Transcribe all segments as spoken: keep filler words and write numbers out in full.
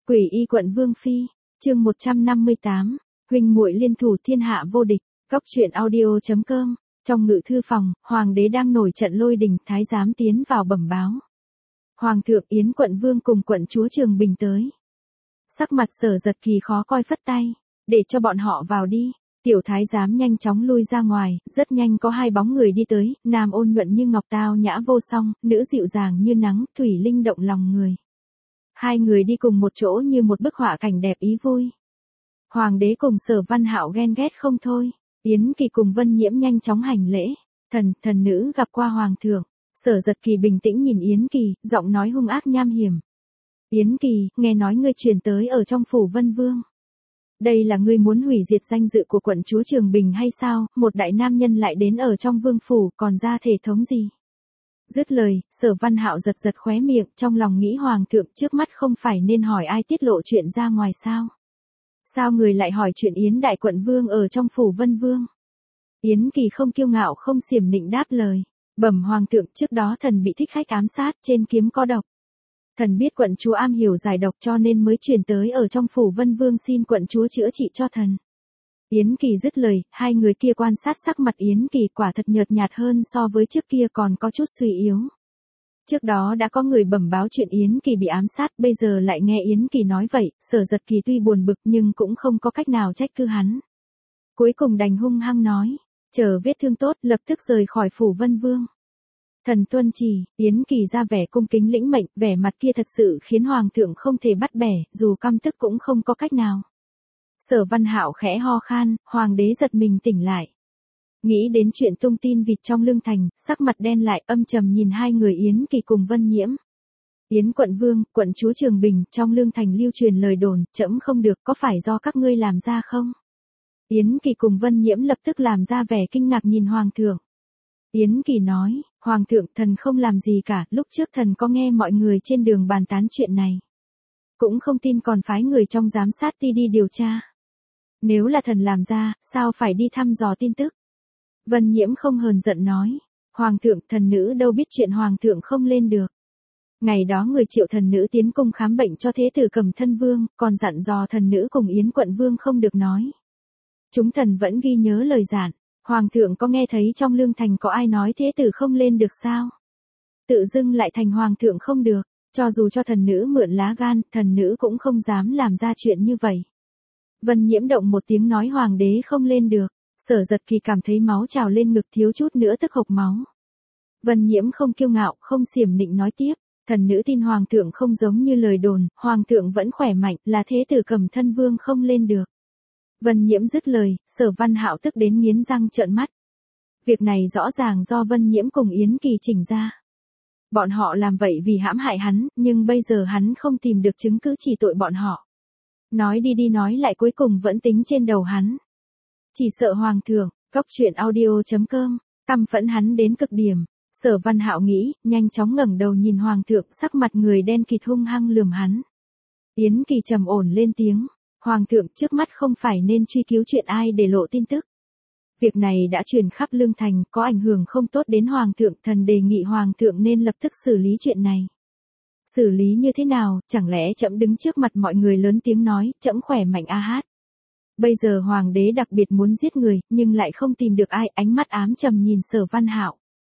Quỷ y quận Vương Phi, chương một trăm năm mươi tám, huynh muội liên thủ thiên hạ vô địch, cóc truyện audio chấm com. Trong ngự thư phòng, hoàng đế đang nổi trận lôi đình, thái giám tiến vào bẩm báo. Hoàng thượng Yến quận Vương cùng quận chúa Trường Bình tới. Sắc mặt Sở Giật Kỳ khó coi phất tay, để cho bọn họ vào đi. Tiểu thái giám nhanh chóng lui ra ngoài, rất nhanh có hai bóng người đi tới, nam ôn nhuận như ngọc tao nhã vô song, nữ dịu dàng như nắng, thủy linh động lòng người. Hai người đi cùng một chỗ như một bức họa cảnh đẹp ý vui. Hoàng đế cùng Sở Văn Hạo ghen ghét không thôi. Yến Kỳ cùng Vân Nhiễm nhanh chóng hành lễ. Thần, thần nữ gặp qua hoàng thượng. Sở Giật Kỳ bình tĩnh nhìn Yến Kỳ, giọng nói hung ác nham hiểm. Yến Kỳ, nghe nói ngươi truyền tới ở trong phủ Vân Vương. Đây là ngươi muốn hủy diệt danh dự của quận chúa Trường Bình hay sao? Một đại nam nhân lại đến ở trong vương phủ, còn ra thể thống gì? Dứt lời, Sở Văn Hạo giật giật khóe miệng, trong lòng nghĩ hoàng thượng trước mắt không phải nên hỏi ai tiết lộ chuyện ra ngoài sao? Sao người lại hỏi chuyện Yến đại quận vương ở trong phủ Vân Vương? Yến Kỳ không kiêu ngạo không xiểm nịnh đáp lời. Bẩm hoàng thượng, trước đó thần bị thích khách ám sát, trên kiếm có độc. Thần biết quận chúa am hiểu giải độc cho nên mới truyền tới ở trong phủ Vân Vương xin quận chúa chữa trị cho thần. Yến Kỳ dứt lời, hai người kia quan sát sắc mặt Yến Kỳ quả thật nhợt nhạt hơn so với trước kia, còn có chút suy yếu. Trước đó đã có người bẩm báo chuyện Yến Kỳ bị ám sát, bây giờ lại nghe Yến Kỳ nói vậy, Sở Giật Kỳ tuy buồn bực nhưng cũng không có cách nào trách cứ hắn. Cuối cùng đành hung hăng nói, chờ vết thương tốt lập tức rời khỏi phủ Vân Vương. Thần tuân chỉ. Yến Kỳ ra vẻ cung kính lĩnh mệnh, vẻ mặt kia thật sự khiến hoàng thượng không thể bắt bẻ, dù căm tức cũng không có cách nào. Sở Văn Hạo khẽ ho khan, hoàng đế giật mình tỉnh lại. Nghĩ đến chuyện tung tin vịt trong lương thành, sắc mặt đen lại, âm trầm nhìn hai người Yến Kỳ cùng Vân Nhiễm. Yến quận Vương, quận chúa Trường Bình, trong lương thành lưu truyền lời đồn, trẫm không được, có phải do các ngươi làm ra không? Yến Kỳ cùng Vân Nhiễm lập tức làm ra vẻ kinh ngạc nhìn hoàng thượng. Yến Kỳ nói, hoàng thượng, thần không làm gì cả, lúc trước thần có nghe mọi người trên đường bàn tán chuyện này. Cũng không tin còn phái người trong giám sát ti đi điều tra. Nếu là thần làm ra, sao phải đi thăm dò tin tức? Vân Nhiễm không hờn giận nói, hoàng thượng, thần nữ đâu biết chuyện hoàng thượng không lên được. Ngày đó người triệu thần nữ tiến cung khám bệnh cho thế tử Cẩm Thân Vương, còn dặn dò thần nữ cùng Yến quận Vương không được nói. Chúng thần vẫn ghi nhớ lời dặn. Hoàng thượng có nghe thấy trong lương thành có ai nói thế tử không lên được sao? Tự dưng lại thành hoàng thượng không được, cho dù cho thần nữ mượn lá gan, thần nữ cũng không dám làm ra chuyện như vậy. Vân Nhiễm động một tiếng nói hoàng đế không lên được, Sở Giật Kỳ cảm thấy máu trào lên ngực, thiếu chút nữa tức hộc máu. Vân Nhiễm không kiêu ngạo, không xiểm nịnh nói tiếp, thần nữ tin hoàng thượng không giống như lời đồn, hoàng thượng vẫn khỏe mạnh, là thế tử Cẩm Thân Vương không lên được. Vân Nhiễm dứt lời, Sở Văn Hạo tức đến nghiến răng trợn mắt. Việc này rõ ràng do Vân Nhiễm cùng Yến Kỳ chỉnh ra. Bọn họ làm vậy vì hãm hại hắn, nhưng bây giờ hắn không tìm được chứng cứ chỉ tội bọn họ. Nói đi đi nói lại cuối cùng vẫn tính trên đầu hắn. Chỉ sợ hoàng thượng, cóc truyện audio chấm com, căm phẫn hắn đến cực điểm. Sở Văn Hạo nghĩ, nhanh chóng ngẩng đầu nhìn hoàng thượng, sắc mặt người đen kịt hung hăng lườm hắn. Yến Kỳ trầm ổn lên tiếng. Hoàng thượng, trước mắt không phải nên truy cứu chuyện ai để lộ tin tức. Việc này đã truyền khắp lương thành, có ảnh hưởng không tốt đến hoàng thượng, thần đề nghị hoàng thượng nên lập tức xử lý chuyện này. Xử lý như thế nào, chẳng lẽ trẫm đứng trước mặt mọi người lớn tiếng nói, trẫm khỏe mạnh a hát. Bây giờ hoàng đế đặc biệt muốn giết người, nhưng lại không tìm được ai, ánh mắt ám trầm nhìn Sở Văn Hạo.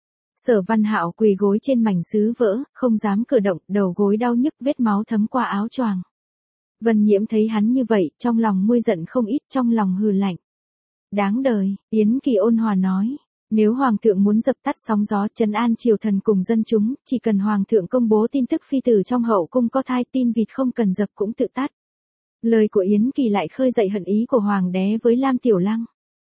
Sở Văn Hạo quỳ gối trên mảnh sứ vỡ, không dám cử động, đầu gối đau nhức, vết máu thấm qua áo choàng. Vân Nhiễm thấy hắn như vậy, trong lòng nguôi giận không ít, trong lòng hừ lạnh. Đáng đời, Yến Kỳ ôn hòa nói, nếu hoàng thượng muốn dập tắt sóng gió, trấn an triều thần cùng dân chúng, chỉ cần hoàng thượng công bố tin tức phi tử trong hậu cung có thai, tin vịt không cần dập cũng tự tắt. Lời của Yến Kỳ lại khơi dậy hận ý của hoàng đế với Lam Tiểu Lăng.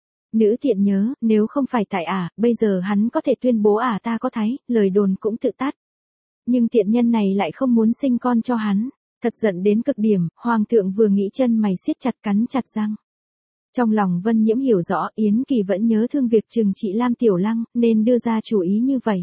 Nữ tiện nhớ, nếu không phải tại ả, bây giờ hắn có thể tuyên bố ả ta có thai, lời đồn cũng tự tắt. Nhưng tiện nhân này lại không muốn sinh con cho hắn. Thật giận đến cực điểm, hoàng thượng vừa nghĩ chân mày siết chặt, cắn chặt răng. Trong lòng Vân Nhiễm hiểu rõ, Yến Kỳ vẫn nhớ thương việc trừng trị Lam Tiểu Lăng, nên đưa ra chủ ý như vậy.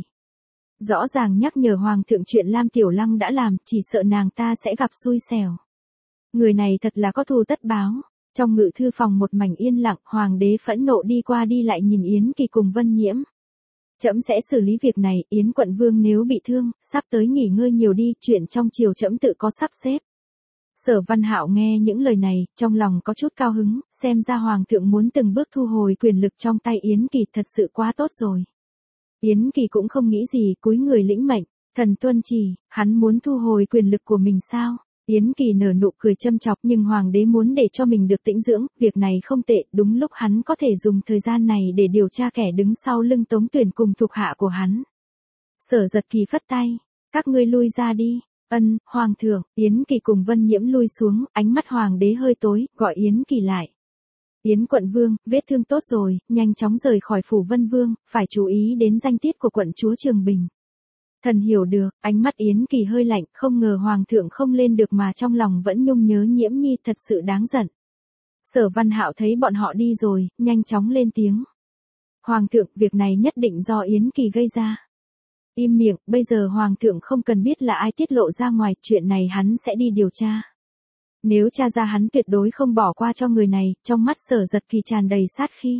Rõ ràng nhắc nhở hoàng thượng chuyện Lam Tiểu Lăng đã làm, chỉ sợ nàng ta sẽ gặp xui xẻo. Người này thật là có thù tất báo. Trong ngự thư phòng một mảnh yên lặng, hoàng đế phẫn nộ đi qua đi lại nhìn Yến Kỳ cùng Vân Nhiễm. Trẫm sẽ xử lý việc này, Yến quận Vương nếu bị thương, sắp tới nghỉ ngơi nhiều đi, chuyện trong triều trẫm tự có sắp xếp. Sở Văn Hạo nghe những lời này, trong lòng có chút cao hứng, xem ra Hoàng thượng muốn từng bước thu hồi quyền lực trong tay Yến Kỳ thật sự quá tốt rồi. Yến Kỳ cũng không nghĩ gì, cúi người lĩnh mệnh, thần tuân chỉ, hắn muốn thu hồi quyền lực của mình sao? Yến Kỳ nở nụ cười châm chọc nhưng Hoàng đế muốn để cho mình được tĩnh dưỡng, việc này không tệ, đúng lúc hắn có thể dùng thời gian này để điều tra kẻ đứng sau lưng Tống Tuyển cùng thuộc hạ của hắn. Sở Giật Kỳ phất tay, các ngươi lui ra đi. Ân, Hoàng thượng, Yến Kỳ cùng Vân Nhiễm lui xuống, ánh mắt Hoàng đế hơi tối, gọi Yến Kỳ lại. Yến quận vương, vết thương tốt rồi, nhanh chóng rời khỏi phủ Vân Vương, phải chú ý đến danh tiết của quận chúa Trường Bình. Thần hiểu được, ánh mắt Yến Kỳ hơi lạnh, không ngờ Hoàng thượng không lên được mà trong lòng vẫn nhung nhớ Nhiễm Nhi, thật sự đáng giận. Sở Văn Hạo thấy bọn họ đi rồi, nhanh chóng lên tiếng. Hoàng thượng, việc này nhất định do Yến Kỳ gây ra. Im miệng, bây giờ Hoàng thượng không cần biết là ai tiết lộ ra ngoài, chuyện này hắn sẽ đi điều tra. Nếu tra ra hắn tuyệt đối không bỏ qua cho người này, trong mắt Sở Giật Kỳ tràn đầy sát khí.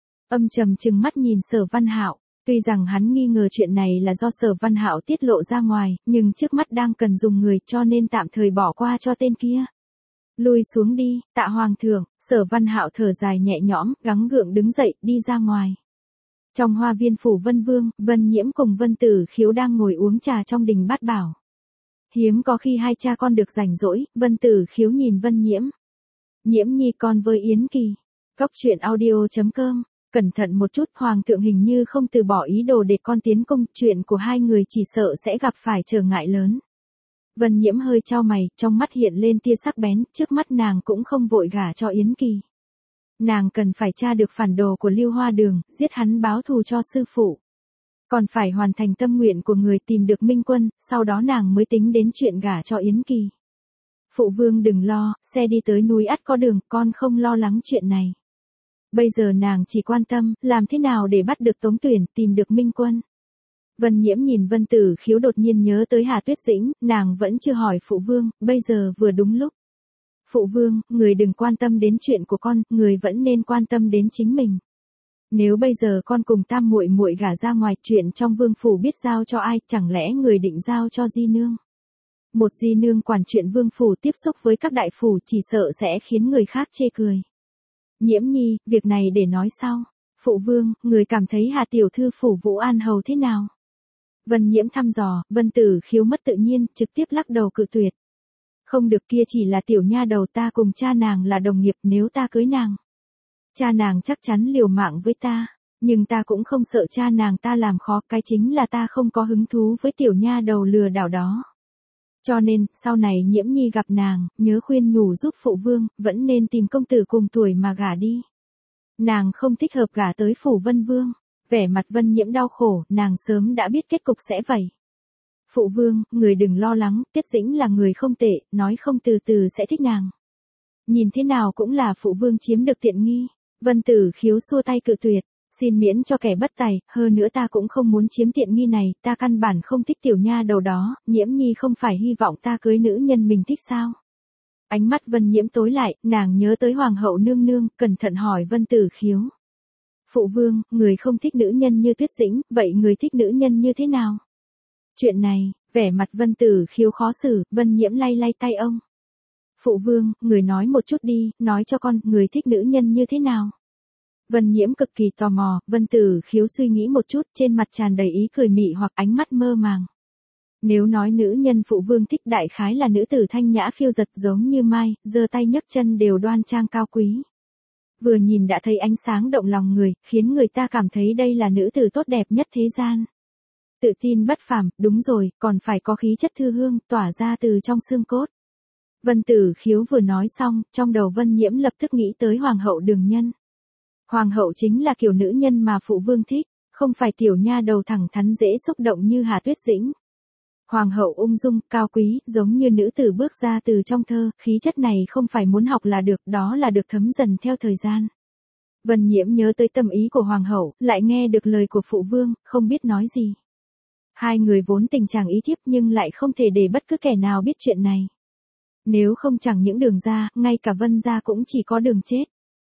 Âm trầm trừng mắt nhìn Sở Văn Hạo, tuy rằng hắn nghi ngờ chuyện này là do Sở Văn Hạo tiết lộ ra ngoài, nhưng trước mắt đang cần dùng người cho nên tạm thời bỏ qua cho tên kia. Lui xuống đi, tạ Hoàng thượng, Sở Văn Hạo thở dài nhẹ nhõm, gắng gượng đứng dậy, đi ra ngoài. Trong hoa viên phủ Vân Vương, Vân Nhiễm cùng Vân Tử Khiếu đang ngồi uống trà trong đình Bát Bảo. Hiếm có khi hai cha con được rảnh rỗi, Vân Tử Khiếu nhìn Vân Nhiễm. Nhiễm Nhi con với Yến Kỳ. Cốc truyện audio chấm com. Cẩn thận một chút, Hoàng thượng hình như không từ bỏ ý đồ để con tiến cung, chuyện của hai người chỉ sợ sẽ gặp phải trở ngại lớn. Vân Nhiễm hơi chau mày, trong mắt hiện lên tia sắc bén, trước mắt nàng cũng không vội gả cho Yến Kỳ. Nàng cần phải tra được phản đồ của Lưu Hoa Đường, giết hắn báo thù cho sư phụ. Còn phải hoàn thành tâm nguyện của người tìm được Minh Quân, sau đó nàng mới tính đến chuyện gả cho Yến Kỳ. Phụ vương đừng lo, xe đi tới núi ắt có đường, con không lo lắng chuyện này. Bây giờ nàng chỉ quan tâm, làm thế nào để bắt được Tống Tuyển, tìm được Minh Quân. Vân Nhiễm nhìn Vân Tử Khiếu đột nhiên nhớ tới Hà Tuyết Dĩnh, nàng vẫn chưa hỏi phụ vương, bây giờ vừa đúng lúc. Phụ vương, người đừng quan tâm đến chuyện của con, người vẫn nên quan tâm đến chính mình. Nếu bây giờ con cùng tam muội muội gả ra ngoài, chuyện trong vương phủ biết giao cho ai, chẳng lẽ người định giao cho di nương? Một di nương quản chuyện vương phủ tiếp xúc với các đại phủ chỉ sợ sẽ khiến người khác chê cười. Nhiễm Nhi, việc này để nói sau. Phụ vương, người cảm thấy Hà tiểu thư phủ Vũ An hầu thế nào? Vân Nhiễm thăm dò, Vân Tử Khiếu mất tự nhiên, trực tiếp lắc đầu cự tuyệt. Không được, kia chỉ là tiểu nha đầu, ta cùng cha nàng là đồng nghiệp, nếu ta cưới nàng. Cha nàng chắc chắn liều mạng với ta, nhưng ta cũng không sợ cha nàng ta làm khó, cái chính là ta không có hứng thú với tiểu nha đầu lừa đảo đó. Cho nên, sau này Nhiễm Nhi gặp nàng, nhớ khuyên nhủ giúp phụ vương, vẫn nên tìm công tử cùng tuổi mà gả đi. Nàng không thích hợp gả tới phủ Vân Vương. Vẻ mặt Vân Nhiễm đau khổ, nàng sớm đã biết kết cục sẽ vậy. Phụ vương, người đừng lo lắng, Tiết Dĩnh là người không tệ, nói không từ từ sẽ thích nàng. Nhìn thế nào cũng là phụ vương chiếm được tiện nghi. Vân Tử Khiếu xua tay cự tuyệt, xin miễn cho kẻ bất tài, hơn nữa ta cũng không muốn chiếm tiện nghi này, ta căn bản không thích tiểu nha đầu đó, Nhiễm Nhi không phải hy vọng ta cưới nữ nhân mình thích sao? Ánh mắt Vân Nhiễm tối lại, nàng nhớ tới Hoàng hậu nương nương, cẩn thận hỏi Vân Tử Khiếu. Phụ vương, người không thích nữ nhân như Tuyết Dĩnh, vậy người thích nữ nhân như thế nào? Chuyện này, vẻ mặt Vân Tử Khiếu khó xử, Vân Nhiễm lay lay tay ông. Phụ vương, người nói một chút đi, nói cho con, người thích nữ nhân như thế nào? Vân Nhiễm cực kỳ tò mò, Vân Tử Khiếu suy nghĩ một chút, trên mặt tràn đầy ý cười mị hoặc ánh mắt mơ màng. Nếu nói nữ nhân phụ vương thích đại khái là nữ tử thanh nhã phiêu giật giống như mai, giơ tay nhấc chân đều đoan trang cao quý. Vừa nhìn đã thấy ánh sáng động lòng người, khiến người ta cảm thấy đây là nữ tử tốt đẹp nhất thế gian. Tự tin bất phàm, đúng rồi, còn phải có khí chất thư hương, tỏa ra từ trong xương cốt. Vân Tử Khiếu vừa nói xong, trong đầu Vân Nhiễm lập tức nghĩ tới Hoàng hậu Đường Nhân. Hoàng hậu chính là kiểu nữ nhân mà phụ vương thích, không phải tiểu nha đầu thẳng thắn dễ xúc động như Hà Tuyết Dĩnh. Hoàng hậu ung dung, cao quý, giống như nữ tử bước ra từ trong thơ, khí chất này không phải muốn học là được, đó là được thấm dần theo thời gian. Vân Nhiễm nhớ tới tâm ý của Hoàng hậu, lại nghe được lời của phụ vương, không biết nói gì. Hai người vốn tình trạng ý thiếp nhưng lại không thể để bất cứ kẻ nào biết chuyện này. Nếu không chẳng những Đường gia, ngay cả Vân gia cũng chỉ có đường chết.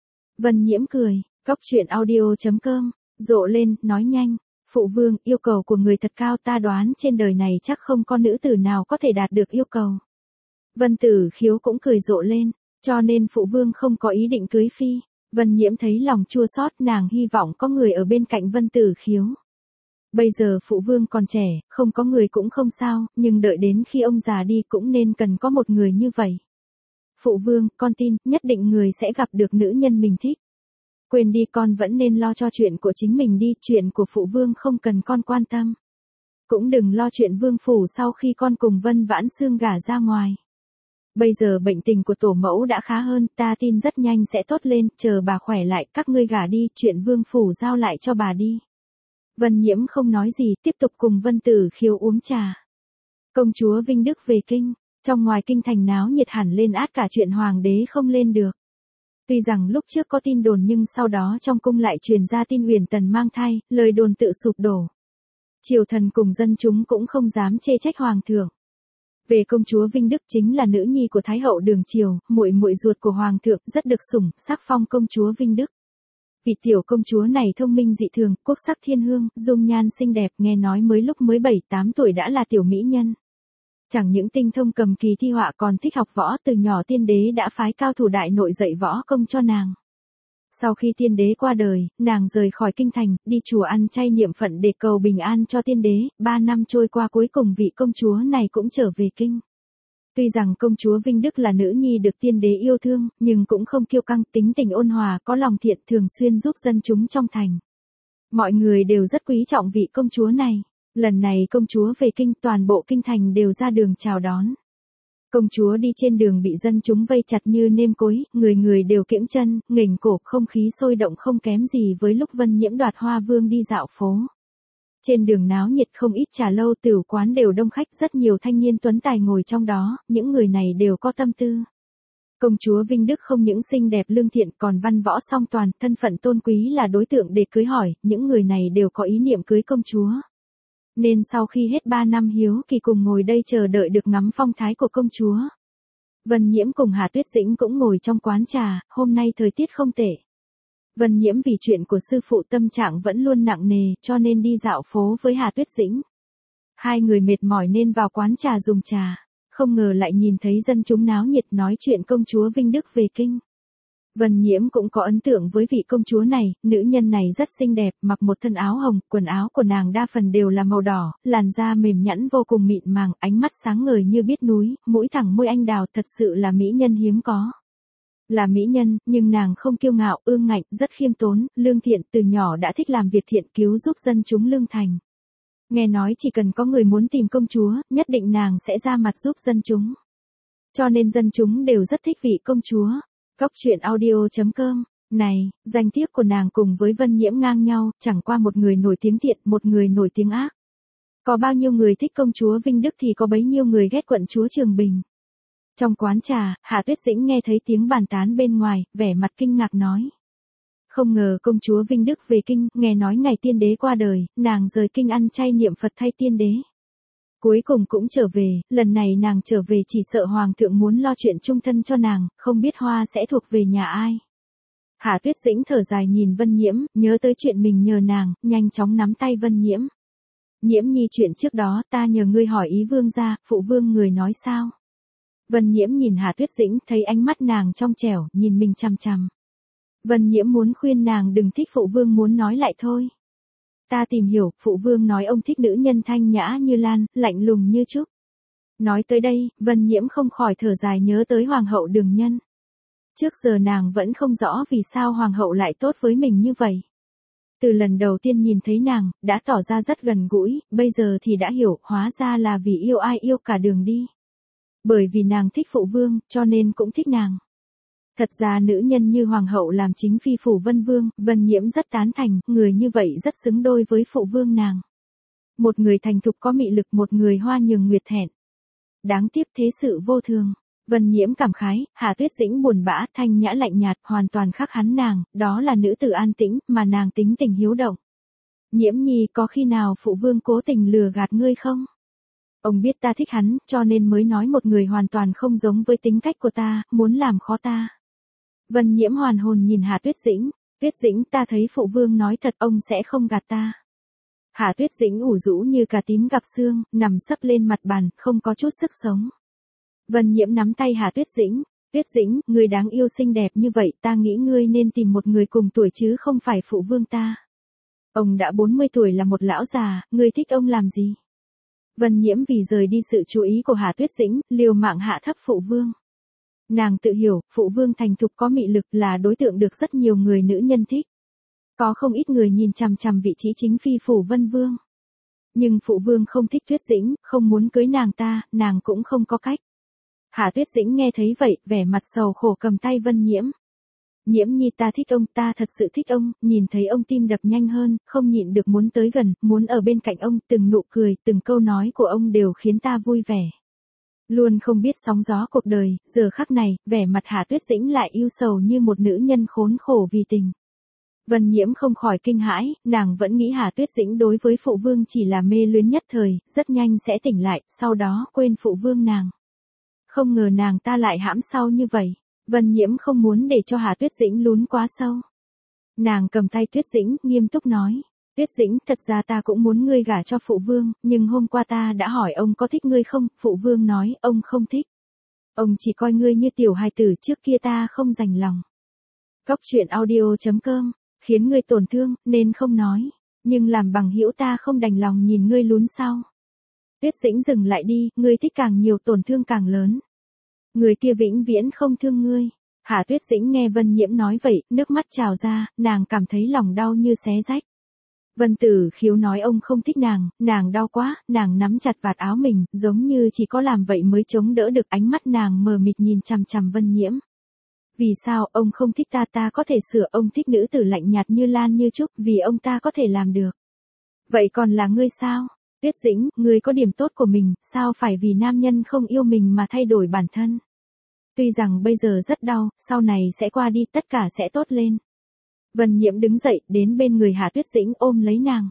Vân Nhiễm cười, cốc truyện audio chấm com, rộ lên, nói nhanh. Phụ vương, yêu cầu của người thật cao, ta đoán trên đời này chắc không có nữ tử nào có thể đạt được yêu cầu. Vân Tử Khiếu cũng cười rộ lên, cho nên phụ vương không có ý định cưới phi. Vân Nhiễm thấy lòng chua xót, nàng hy vọng có người ở bên cạnh Vân Tử Khiếu. Bây giờ phụ vương còn trẻ, không có người cũng không sao, nhưng đợi đến khi ông già đi cũng nên cần có một người như vậy. Phụ vương, con tin, nhất định người sẽ gặp được nữ nhân mình thích. Quên đi, con vẫn nên lo cho chuyện của chính mình đi, chuyện của phụ vương không cần con quan tâm. Cũng đừng lo chuyện vương phủ sau khi con cùng Vân Vãn Xương gả ra ngoài. Bây giờ bệnh tình của tổ mẫu đã khá hơn, ta tin rất nhanh sẽ tốt lên, chờ bà khỏe lại, các ngươi gả đi, chuyện vương phủ giao lại cho bà đi. Vân Nhiễm không nói gì, tiếp tục cùng Vân Tử Khiếu uống trà. Công chúa Vinh Đức về kinh, trong ngoài kinh thành náo nhiệt hẳn lên át cả chuyện hoàng đế không lên được. Tuy rằng lúc trước có tin đồn nhưng sau đó trong cung lại truyền ra tin Uyển Tần mang thai, lời đồn tự sụp đổ. Triều thần cùng dân chúng cũng không dám chê trách hoàng thượng. Về công chúa Vinh Đức chính là nữ nhi của Thái hậu Đường Triều, muội muội ruột của hoàng thượng, rất được sủng, sắc phong công chúa Vinh Đức. Vị tiểu công chúa này thông minh dị thường, quốc sắc thiên hương, dung nhan xinh đẹp, nghe nói mới lúc mới bảy tám tuổi đã là tiểu mỹ nhân. Chẳng những tinh thông cầm kỳ thi họa còn thích học võ, từ nhỏ tiên đế đã phái cao thủ đại nội dạy võ công cho nàng. Sau khi tiên đế qua đời, nàng rời khỏi kinh thành, đi chùa ăn chay niệm phận để cầu bình an cho tiên đế, ba năm trôi qua cuối cùng vị công chúa này cũng trở về kinh. Tuy rằng công chúa Vinh Đức là nữ nhi được tiên đế yêu thương, nhưng cũng không kiêu căng, tính tình ôn hòa, có lòng thiện, thường xuyên giúp dân chúng trong thành. Mọi người đều rất quý trọng vị công chúa này. Lần này công chúa về kinh, toàn bộ kinh thành đều ra đường chào đón. Công chúa đi trên đường bị dân chúng vây chặt như nêm cối, người người đều kiễng chân, nghềnh cổ, không khí sôi động không kém gì với lúc Vân Nhiễm đoạt Hoa Vương đi dạo phố. Trên đường náo nhiệt không ít trà lâu tửu quán đều đông khách, rất nhiều thanh niên tuấn tài ngồi trong đó, những người này đều có tâm tư. Công chúa Vinh Đức không những xinh đẹp lương thiện còn văn võ song toàn, thân phận tôn quý là đối tượng để cưới hỏi, những người này đều có ý niệm cưới công chúa. Nên sau khi hết ba năm hiếu kỳ cùng ngồi đây chờ đợi được ngắm phong thái của công chúa. Vân Nhiễm cùng Hà Tuyết Dĩnh cũng ngồi trong quán trà, hôm nay thời tiết không tệ. Vân Nhiễm vì chuyện của sư phụ tâm trạng vẫn luôn nặng nề, cho nên đi dạo phố với Hà Tuyết Dĩnh. Hai người mệt mỏi nên vào quán trà dùng trà, không ngờ lại nhìn thấy dân chúng náo nhiệt nói chuyện công chúa Vinh Đức về kinh. Vân Nhiễm cũng có ấn tượng với vị công chúa này, nữ nhân này rất xinh đẹp, mặc một thân áo hồng, quần áo của nàng đa phần đều là màu đỏ, làn da mềm nhẵn vô cùng mịn màng, ánh mắt sáng ngời như biết núi, mũi thẳng môi anh đào, thật sự là mỹ nhân hiếm có. Là mỹ nhân, nhưng nàng không kiêu ngạo, ương ngạnh, rất khiêm tốn, lương thiện, từ nhỏ đã thích làm việc thiện cứu giúp dân chúng lương thành. Nghe nói chỉ cần có người muốn tìm công chúa, nhất định nàng sẽ ra mặt giúp dân chúng. Cho nên dân chúng đều rất thích vị công chúa. Góc truyện audio chấm com, này, danh tiếc của nàng cùng với Vân Nhiễm ngang nhau, chẳng qua một người nổi tiếng thiện, một người nổi tiếng ác. Có bao nhiêu người thích công chúa Vinh Đức thì có bấy nhiêu người ghét quận chúa Trường Bình. Trong quán trà, Hạ Tuyết Dĩnh nghe thấy tiếng bàn tán bên ngoài, vẻ mặt kinh ngạc nói. Không ngờ công chúa Vinh Đức về kinh, nghe nói ngày tiên đế qua đời, nàng rời kinh ăn chay niệm Phật thay tiên đế. Cuối cùng cũng trở về, lần này nàng trở về chỉ sợ hoàng thượng muốn lo chuyện chung thân cho nàng, không biết hoa sẽ thuộc về nhà ai. Hạ Tuyết Dĩnh thở dài nhìn Vân Nhiễm, nhớ tới chuyện mình nhờ nàng, nhanh chóng nắm tay Vân Nhiễm. Nhiễm nhi, chuyện trước đó ta nhờ ngươi hỏi ý vương gia, phụ vương người nói sao? Vân Nhiễm nhìn Hạ Tuyết Dĩnh, thấy ánh mắt nàng trong trẻo, nhìn mình chằm chằm. Vân Nhiễm muốn khuyên nàng đừng thích phụ vương muốn nói lại thôi. Ta tìm hiểu, phụ vương nói ông thích nữ nhân thanh nhã như lan, lạnh lùng như trúc. Nói tới đây, Vân Nhiễm không khỏi thở dài nhớ tới hoàng hậu Đường Nhân. Trước giờ nàng vẫn không rõ vì sao hoàng hậu lại tốt với mình như vậy. Từ lần đầu tiên nhìn thấy nàng, đã tỏ ra rất gần gũi, bây giờ thì đã hiểu, hóa ra là vì yêu ai yêu cả đường đi. Bởi vì nàng thích phụ vương, cho nên cũng thích nàng. Thật ra nữ nhân như hoàng hậu làm chính phi phủ Vân Vương, Vân Nhiễm rất tán thành, người như vậy rất xứng đôi với phụ vương nàng. Một người thành thục có mị lực, một người hoa nhường nguyệt thẹn. Đáng tiếc thế sự vô thường. Vân Nhiễm cảm khái, Hạ Tuyết Dĩnh buồn bã, thanh nhã lạnh nhạt, hoàn toàn khác hắn nàng, đó là nữ tử an tĩnh, mà nàng tính tình hiếu động. Nhiễm nhi, có khi nào phụ vương cố tình lừa gạt ngươi không? Ông biết ta thích hắn, cho nên mới nói một người hoàn toàn không giống với tính cách của ta, muốn làm khó ta. Vân Nhiễm hoàn hồn nhìn Hạ Tuyết Dĩnh, Tuyết Dĩnh, ta thấy phụ vương nói thật, ông sẽ không gạt ta. Hạ Tuyết Dĩnh ủ rũ như cà tím gặp xương, nằm sấp lên mặt bàn, không có chút sức sống. Vân Nhiễm nắm tay Hà Tuyết Dĩnh, Tuyết Dĩnh, người đáng yêu xinh đẹp như vậy, ta nghĩ ngươi nên tìm một người cùng tuổi chứ không phải phụ vương ta. Ông đã bốn mươi tuổi là một lão già, ngươi thích ông làm gì? Vân Nhiễm vì rời đi sự chú ý của Hà Tuyết Dĩnh, liều mạng hạ thấp phụ vương. Nàng tự hiểu, phụ vương thành thục có mị lực là đối tượng được rất nhiều người nữ nhân thích. Có không ít người nhìn chằm chằm vị trí chính phi phủ Vân Vương. Nhưng phụ vương không thích Tuyết Dĩnh, không muốn cưới nàng ta, nàng cũng không có cách. Hà Tuyết Dĩnh nghe thấy vậy, vẻ mặt sầu khổ cầm tay Vân Nhiễm. Nhiễm nhi ta thích ông, ta thật sự thích ông, nhìn thấy ông tim đập nhanh hơn, không nhịn được muốn tới gần, muốn ở bên cạnh ông, từng nụ cười, từng câu nói của ông đều khiến ta vui vẻ. Luôn không biết sóng gió cuộc đời, giờ khắc này, vẻ mặt Hà Tuyết Dĩnh lại ưu sầu như một nữ nhân khốn khổ vì tình. Vân Nhiễm không khỏi kinh hãi, nàng vẫn nghĩ Hà Tuyết Dĩnh đối với phụ vương chỉ là mê luyến nhất thời, rất nhanh sẽ tỉnh lại, sau đó quên phụ vương nàng. Không ngờ nàng ta lại hãm sâu như vậy. Vân Nhiễm không muốn để cho Hà Tuyết Dĩnh lún quá sâu. Nàng cầm tay Tuyết Dĩnh, nghiêm túc nói. Tuyết Dĩnh, thật ra ta cũng muốn ngươi gả cho phụ vương, nhưng hôm qua ta đã hỏi ông có thích ngươi không, phụ vương nói ông không thích. Ông chỉ coi ngươi như tiểu hài tử, trước kia ta không dành lòng. Góc truyện audio chấm com, khiến ngươi tổn thương, nên không nói. Nhưng làm bằng hữu ta không đành lòng nhìn ngươi lún sau. Tuyết Dĩnh dừng lại đi, ngươi thích càng nhiều tổn thương càng lớn. Người kia vĩnh viễn không thương ngươi. Hà Tuyết Dĩnh nghe Vân Nhiễm nói vậy, nước mắt trào ra, nàng cảm thấy lòng đau như xé rách. Vân Tử Khiếu nói ông không thích nàng, nàng đau quá, nàng nắm chặt vạt áo mình, giống như chỉ có làm vậy mới chống đỡ được ánh mắt nàng mờ mịt nhìn chằm chằm Vân Nhiễm. Vì sao ông không thích ta, ta có thể sửa, ông thích nữ tử lạnh nhạt như Lan như Trúc, vì ông ta có thể làm được. Vậy còn là ngươi sao? Tuyết Dĩnh, ngươi có điểm tốt của mình, sao phải vì nam nhân không yêu mình mà thay đổi bản thân? Tuy rằng bây giờ rất đau, sau này sẽ qua đi, tất cả sẽ tốt lên. Vân Nhiễm đứng dậy, đến bên người Hà Tuyết Dĩnh ôm lấy nàng.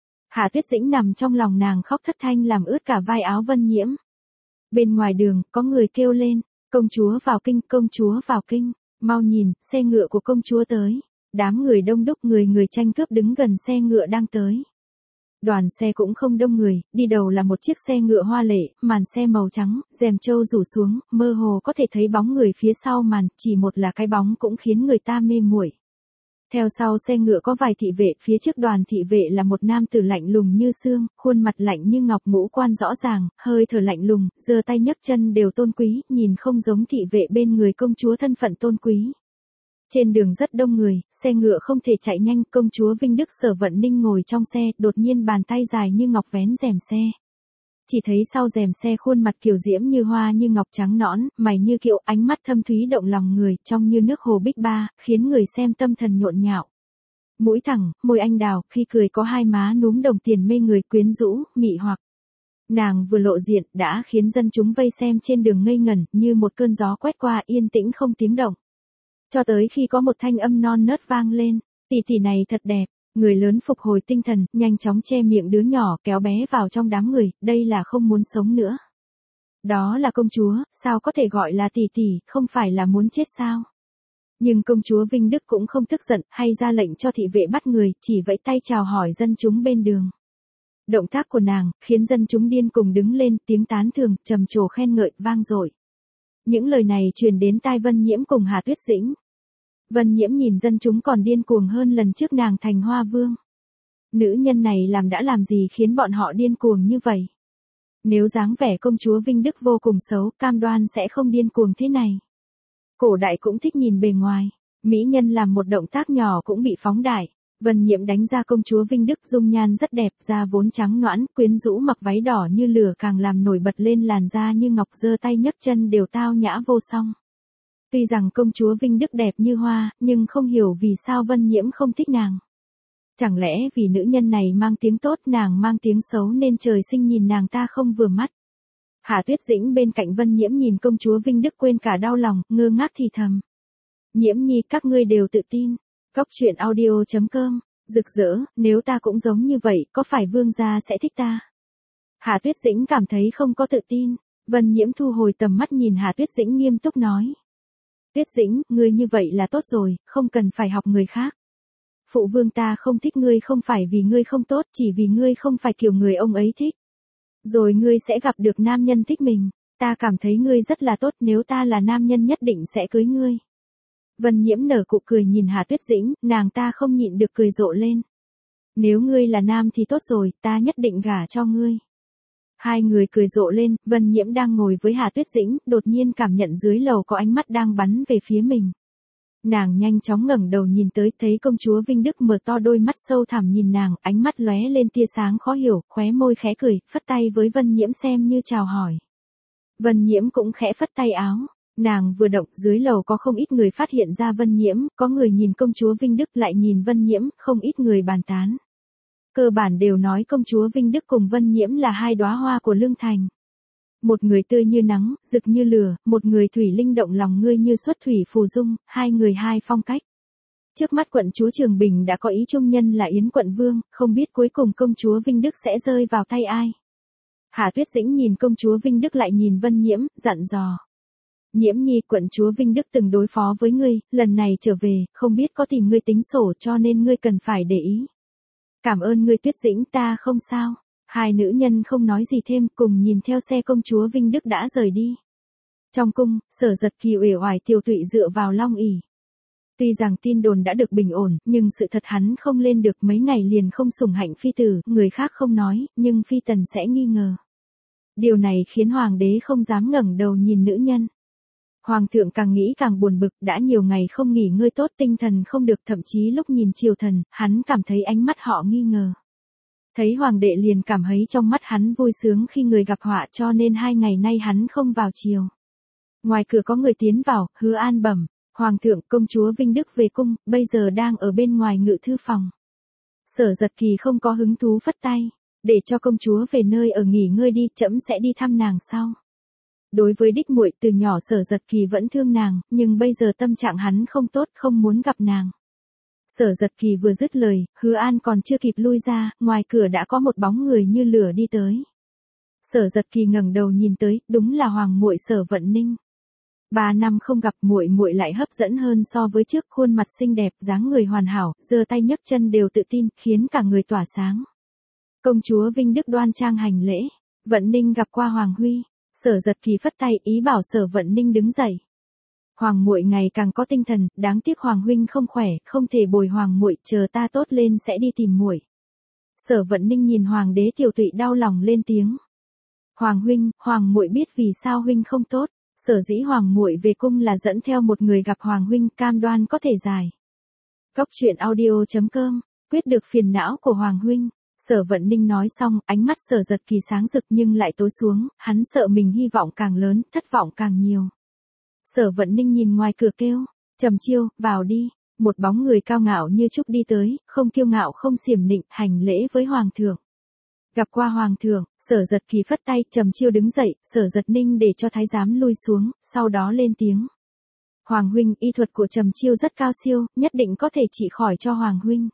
Hà Tuyết Dĩnh nằm trong lòng nàng khóc thất thanh làm ướt cả vai áo Vân Nhiễm. Bên ngoài đường, có người kêu lên, công chúa vào kinh, công chúa vào kinh, mau nhìn, xe ngựa của công chúa tới. Đám người đông đúc, người người tranh cướp đứng gần xe ngựa đang tới. Đoàn xe cũng không đông người, đi đầu là một chiếc xe ngựa hoa lệ, màn xe màu trắng, rèm trâu rủ xuống, mơ hồ có thể thấy bóng người phía sau màn, chỉ một là cái bóng cũng khiến người ta mê muội. Theo sau xe ngựa có vài thị vệ, phía trước đoàn thị vệ là một nam tử lạnh lùng như xương, khuôn mặt lạnh như ngọc, ngũ quan rõ ràng, hơi thở lạnh lùng, giơ tay nhấc chân đều tôn quý, nhìn không giống thị vệ bên người công chúa thân phận tôn quý. Trên đường rất đông người, xe ngựa không thể chạy nhanh, công chúa Vinh Đức Sở Vận Ninh ngồi trong xe, đột nhiên bàn tay dài như ngọc vén rèm xe. Chỉ thấy sau rèm xe khuôn mặt kiều diễm như hoa như ngọc trắng nõn, mày như kiệu, ánh mắt thâm thúy động lòng người, trong như nước hồ bích ba, khiến người xem tâm thần nhộn nhạo. Mũi thẳng, môi anh đào, khi cười có hai má núm đồng tiền mê người, quyến rũ, mị hoặc. Nàng vừa lộ diện, đã khiến dân chúng vây xem trên đường ngây ngẩn, như một cơn gió quét qua, yên tĩnh không tiếng động. Cho tới khi có một thanh âm non nớt vang lên, tỷ tỷ này thật đẹp. Người lớn phục hồi tinh thần, nhanh chóng che miệng đứa nhỏ, kéo bé vào trong đám người, đây là không muốn sống nữa. Đó là công chúa, sao có thể gọi là tỷ tỷ, không phải là muốn chết sao? Nhưng công chúa Vinh Đức cũng không tức giận, hay ra lệnh cho thị vệ bắt người, chỉ vẫy tay chào hỏi dân chúng bên đường. Động tác của nàng, khiến dân chúng điên cùng đứng lên, tiếng tán thưởng, trầm trồ khen ngợi, vang dội. Những lời này truyền đến tai Vân Nhiễm cùng Hà Tuyết Dĩnh. Vân Nhiễm nhìn dân chúng còn điên cuồng hơn lần trước nàng thành hoa vương. Nữ nhân này làm đã làm gì khiến bọn họ điên cuồng như vậy? Nếu dáng vẻ công chúa Vinh Đức vô cùng xấu, cam đoan sẽ không điên cuồng thế này. Cổ đại cũng thích nhìn bề ngoài, mỹ nhân làm một động tác nhỏ cũng bị phóng đại. Vân Nhiễm đánh ra công chúa Vinh Đức dung nhan rất đẹp, da vốn trắng nõn, quyến rũ, mặc váy đỏ như lửa càng làm nổi bật lên làn da như ngọc, giơ tay nhấc chân đều tao nhã vô song. Tuy rằng công chúa Vinh Đức đẹp như hoa, nhưng không hiểu vì sao Vân Nhiễm không thích nàng. Chẳng lẽ vì nữ nhân này mang tiếng tốt, nàng mang tiếng xấu nên trời sinh nhìn nàng ta không vừa mắt. Hà Tuyết Dĩnh bên cạnh Vân Nhiễm nhìn công chúa Vinh Đức quên cả đau lòng, ngơ ngác thì thầm. Nhiễm nhi, các ngươi đều tự tin. Góc truyện audio chấm com, rực rỡ, nếu ta cũng giống như vậy, có phải vương gia sẽ thích ta? Hà Tuyết Dĩnh cảm thấy không có tự tin. Vân Nhiễm thu hồi tầm mắt nhìn Hà Tuyết Dĩnh nghiêm túc nói. Tuyết Dĩnh, ngươi như vậy là tốt rồi, không cần phải học người khác. Phụ vương ta không thích ngươi không phải vì ngươi không tốt, chỉ vì ngươi không phải kiểu người ông ấy thích. Rồi ngươi sẽ gặp được nam nhân thích mình. ta cảm thấy ngươi rất là tốt, nếu ta là nam nhân nhất định sẽ cưới ngươi. Vân Nhiễm nở cụ cười nhìn Hà Tuyết Dĩnh, nàng ta không nhịn được cười rộ lên. Nếu ngươi là nam thì tốt rồi, ta nhất định gả cho ngươi. Hai người cười rộ lên, Vân Nhiễm đang ngồi với Hà Tuyết Dĩnh, đột nhiên cảm nhận dưới lầu có ánh mắt đang bắn về phía mình. Nàng nhanh chóng ngẩng đầu nhìn tới, thấy công chúa Vinh Đức mở to đôi mắt sâu thẳm nhìn nàng, ánh mắt lóe lên tia sáng khó hiểu, khóe môi khẽ cười, phất tay với Vân Nhiễm xem như chào hỏi. Vân Nhiễm cũng khẽ phất tay áo. Nàng vừa động, dưới lầu có không ít người phát hiện ra Vân Nhiễm, có người nhìn công chúa Vinh Đức lại nhìn Vân Nhiễm, không ít người bàn tán. Cơ bản đều nói công chúa Vinh Đức cùng Vân Nhiễm là hai đóa hoa của Lương Thành. Một người tươi như nắng, rực như lửa, một người thủy linh động lòng ngươi như xuất thủy phù dung, hai người hai phong cách. Trước mắt quận chúa Trường Bình đã có ý trung nhân là Yến quận vương, không biết cuối cùng công chúa Vinh Đức sẽ rơi vào tay ai. Hà Tuyết Dĩnh nhìn công chúa Vinh Đức lại nhìn Vân Nhiễm, dặn dò. Nhiễm nhi, quận chúa Vinh Đức từng đối phó với ngươi, lần này trở về, không biết có tìm ngươi tính sổ, cho nên ngươi cần phải để ý. Cảm ơn ngươi Tuyết Dĩnh, ta không sao. Hai nữ nhân không nói gì thêm, cùng nhìn theo xe công chúa Vinh Đức đã rời đi. Trong cung, Sở Giật Kỳ uể oải tiều tụy dựa vào long ỷ. Tuy rằng tin đồn đã được bình ổn, nhưng sự thật hắn không lên được, mấy ngày liền không sủng hạnh phi tử, người khác không nói, nhưng phi tần sẽ nghi ngờ. Điều này khiến hoàng đế không dám ngẩng đầu nhìn nữ nhân. Hoàng thượng càng nghĩ càng buồn bực, đã nhiều ngày không nghỉ ngơi tốt, tinh thần không được, thậm chí lúc nhìn triều thần, hắn cảm thấy ánh mắt họ nghi ngờ. Thấy hoàng đệ liền cảm thấy trong mắt hắn vui sướng khi người gặp họa, cho nên hai ngày nay hắn không vào triều. Ngoài cửa có người tiến vào, Hứa An bẩm, Hoàng thượng, công chúa Vinh Đức về cung, bây giờ đang ở bên ngoài ngự thư phòng. Sở Giật Kỳ không có hứng thú phất tay, để cho công chúa về nơi ở nghỉ ngơi đi, trẫm sẽ đi thăm nàng sau. Đối với đích muội, từ nhỏ Sở Giật Kỳ vẫn thương nàng, nhưng bây giờ tâm trạng hắn không tốt, không muốn gặp nàng. Sở Giật Kỳ vừa dứt lời, Hứa An còn chưa kịp lui ra, ngoài cửa đã có một bóng người như lửa đi tới. Sở Giật Kỳ ngẩng đầu nhìn tới, đúng là hoàng muội Sở Vận Ninh. Ba năm không gặp, muội muội lại hấp dẫn hơn so với trước, khuôn mặt xinh đẹp, dáng người hoàn hảo, giơ tay nhấc chân đều tự tin, khiến cả người tỏa sáng. Công chúa Vinh Đức đoan trang hành lễ, Vận Ninh gặp qua Hoàng Huy. Sở Giật Kỳ phất tay, ý bảo Sở Vận Ninh đứng dậy. Hoàng muội ngày càng có tinh thần, đáng tiếc Hoàng huynh không khỏe, không thể bồi Hoàng muội, chờ ta tốt lên sẽ đi tìm muội. Sở Vận Ninh nhìn Hoàng đế tiểu tụy đau lòng lên tiếng. Hoàng huynh, Hoàng muội biết vì sao huynh không tốt, sở dĩ Hoàng muội về cung là dẫn theo một người gặp Hoàng huynh, cam đoan có thể giải. Góc truyện audio chấm com, quyết được phiền não của Hoàng huynh. Sở Vận Ninh nói xong, ánh mắt Sở Giật Kỳ sáng rực nhưng lại tối xuống, hắn sợ mình hy vọng càng lớn, thất vọng càng nhiều. Sở Vận Ninh nhìn ngoài cửa kêu, Trầm Chiêu, vào đi. Một bóng người cao ngạo như trúc đi tới, không kiêu ngạo không xiểm nịnh, hành lễ với Hoàng thượng. Gặp qua Hoàng thượng, Sở Giật Kỳ phất tay, Trầm Chiêu đứng dậy, Sở Giật Ninh để cho thái giám lui xuống, sau đó lên tiếng. Hoàng huynh, y thuật của Trầm Chiêu rất cao siêu, nhất định có thể trị khỏi cho Hoàng huynh.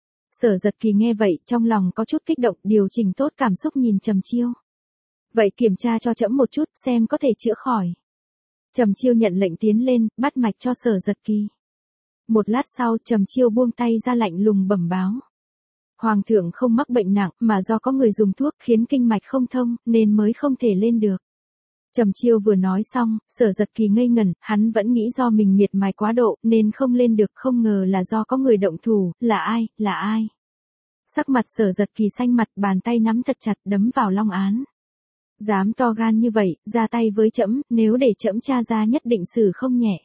Sở Giật Kỳ nghe vậy, trong lòng có chút kích động, điều chỉnh tốt cảm xúc nhìn Trầm Chiêu. Vậy kiểm tra cho trẫm một chút, xem có thể chữa khỏi. Trầm Chiêu nhận lệnh tiến lên, bắt mạch cho Sở Giật Kỳ. Một lát sau, Trầm Chiêu buông tay ra lạnh lùng bẩm báo. Hoàng thượng không mắc bệnh nặng, mà do có người dùng thuốc khiến kinh mạch không thông, nên mới không thể lên được. Trầm Chiêu vừa nói xong, Sở Giật Kỳ ngây ngẩn, hắn vẫn nghĩ do mình miệt mài quá độ, nên không lên được, không ngờ là do có người động thủ, là ai, là ai. Sắc mặt Sở Giật Kỳ xanh mặt, bàn tay nắm thật chặt, đấm vào long án. Dám to gan như vậy, ra tay với trẫm, nếu để trẫm tra ra nhất định xử không nhẹ.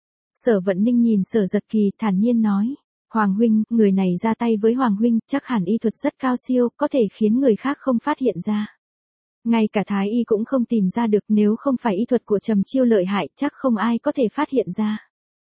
Sở Vận Ninh nhìn Sở Giật Kỳ, thản nhiên nói. Hoàng huynh, người này ra tay với Hoàng huynh, chắc hẳn y thuật rất cao siêu, có thể khiến người khác không phát hiện ra. Ngay cả thái y cũng không tìm ra được, nếu không phải y thuật của Trầm Chiêu lợi hại, chắc không ai có thể phát hiện ra.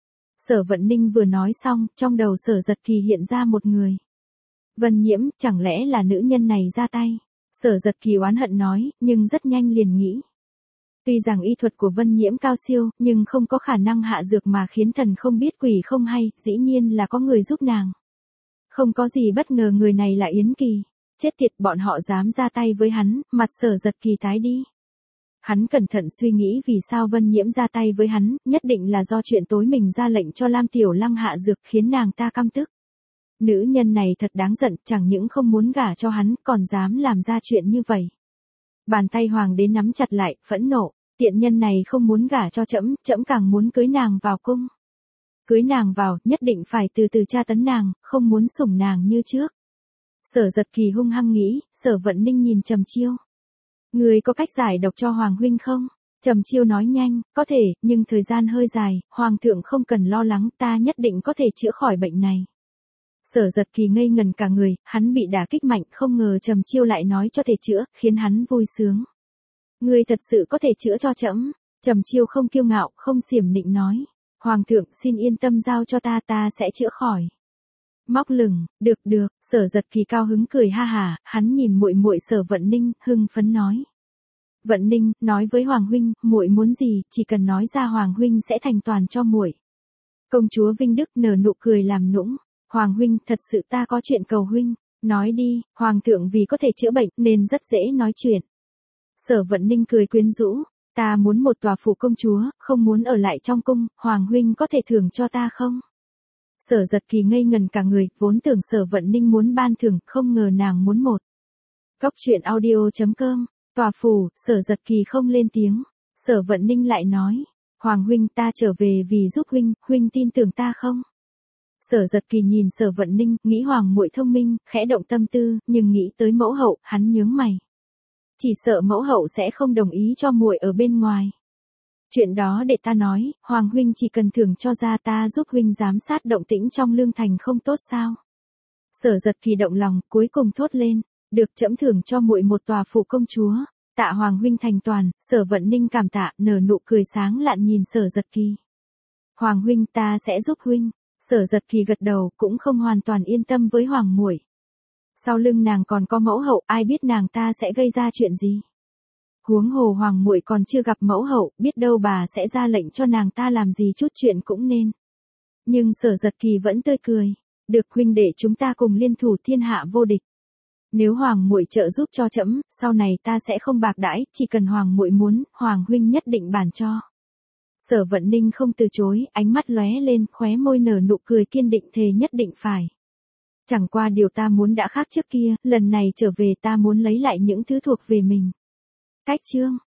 Sở Vận Ninh vừa nói xong, trong đầu Sở Giật Kỳ hiện ra một người. Vân Nhiễm, chẳng lẽ là nữ nhân này ra tay? Sở Giật Kỳ oán hận nói, nhưng rất nhanh liền nghĩ. Tuy rằng y thuật của Vân Nhiễm cao siêu, nhưng không có khả năng hạ dược mà khiến thần không biết quỷ không hay, dĩ nhiên là có người giúp nàng. Không có gì bất ngờ người này là Yến Kỳ. Chết tiệt, bọn họ dám ra tay với hắn, mặt Sở Giật Kỳ tái đi. Hắn cẩn thận suy nghĩ vì sao Vân Nhiễm ra tay với hắn, nhất định là do chuyện tối mình ra lệnh cho Lam Tiểu Lăng hạ dược khiến nàng ta căm tức. Nữ nhân này thật đáng giận, chẳng những không muốn gả cho hắn, còn dám làm ra chuyện như vậy. Bàn tay hoàng đế nắm chặt lại, phẫn nộ, Tiện nhân này không muốn gả cho trẫm, trẫm càng muốn cưới nàng vào cung. Cưới nàng vào, nhất định phải từ từ tra tấn nàng, không muốn sủng nàng như trước. Sở Giật Kỳ hung hăng nghĩ, Sở Vận Ninh nhìn Trầm Chiêu. Người có cách giải độc cho Hoàng huynh không? Trầm Chiêu nói nhanh, có thể, nhưng thời gian hơi dài, Hoàng thượng không cần lo lắng, ta nhất định có thể chữa khỏi bệnh này. Sở Giật Kỳ ngây ngần cả người, hắn bị đả kích mạnh, không ngờ Trầm Chiêu lại nói cho thể chữa, khiến hắn vui sướng. Người thật sự có thể chữa cho trẫm. Trầm Chiêu không kiêu ngạo, không xiểm nịnh nói. Hoàng thượng xin yên tâm giao cho ta, ta sẽ chữa khỏi. Móc lửng, được được, Sở Giật Kỳ cao hứng cười ha hả, hắn nhìn muội muội Sở Vận Ninh, hưng phấn nói. Vận Ninh, nói với Hoàng huynh, muội muốn gì, chỉ cần nói ra Hoàng huynh sẽ thành toàn cho muội. Công chúa Vinh Đức nở nụ cười làm nũng. Hoàng huynh, thật sự ta có chuyện cầu huynh. Nói đi, Hoàng thượng vì có thể chữa bệnh nên rất dễ nói chuyện. Sở Vận Ninh cười quyến rũ. Ta muốn một tòa phủ công chúa, không muốn ở lại trong cung, Hoàng huynh có thể thưởng cho ta không? Sở Giật Kỳ ngây ngần cả người, vốn tưởng Sở Vận Ninh muốn ban thưởng, không ngờ nàng muốn một. Cóc truyện audio chấm com, tòa phủ, Sở Giật Kỳ không lên tiếng. Sở Vận Ninh lại nói, Hoàng huynh ta trở về vì giúp huynh, huynh tin tưởng ta không? Sở Giật Kỳ nhìn Sở Vận Ninh, nghĩ Hoàng muội thông minh, khẽ động tâm tư, nhưng nghĩ tới mẫu hậu, hắn nhướng mày. Chỉ sợ mẫu hậu sẽ không đồng ý cho muội ở bên ngoài. Chuyện đó để ta nói, Hoàng huynh chỉ cần thưởng cho ra ta giúp huynh giám sát động tĩnh trong lương thành không tốt sao? Sở Giật Kỳ động lòng, cuối cùng thốt lên, được trẫm thưởng cho muội một tòa phủ công chúa. Tạ Hoàng huynh thành toàn. Sở Vận Ninh cảm tạ, nở nụ cười sáng lạn nhìn Sở Giật Kỳ. Hoàng huynh ta sẽ giúp huynh. Sở Giật Kỳ gật đầu, cũng không hoàn toàn yên tâm với Hoàng muội. Sau lưng nàng còn có mẫu hậu, ai biết nàng ta sẽ gây ra chuyện gì. Huống hồ Hoàng muội còn chưa gặp mẫu hậu, biết đâu bà sẽ ra lệnh cho nàng ta làm gì chút chuyện cũng nên. Nhưng Sở Giật Kỳ vẫn tươi cười. Được huynh để chúng ta cùng liên thủ thiên hạ vô địch. Nếu Hoàng muội trợ giúp cho trẫm, sau này ta sẽ không bạc đãi, chỉ cần Hoàng muội muốn, Hoàng huynh nhất định bàn cho. Sở Vận Ninh không từ chối, ánh mắt lóe lên, khóe môi nở nụ cười kiên định thề nhất định phải. Chẳng qua điều ta muốn đã khác trước kia, lần này trở về ta muốn lấy lại những thứ thuộc về mình. Cách chương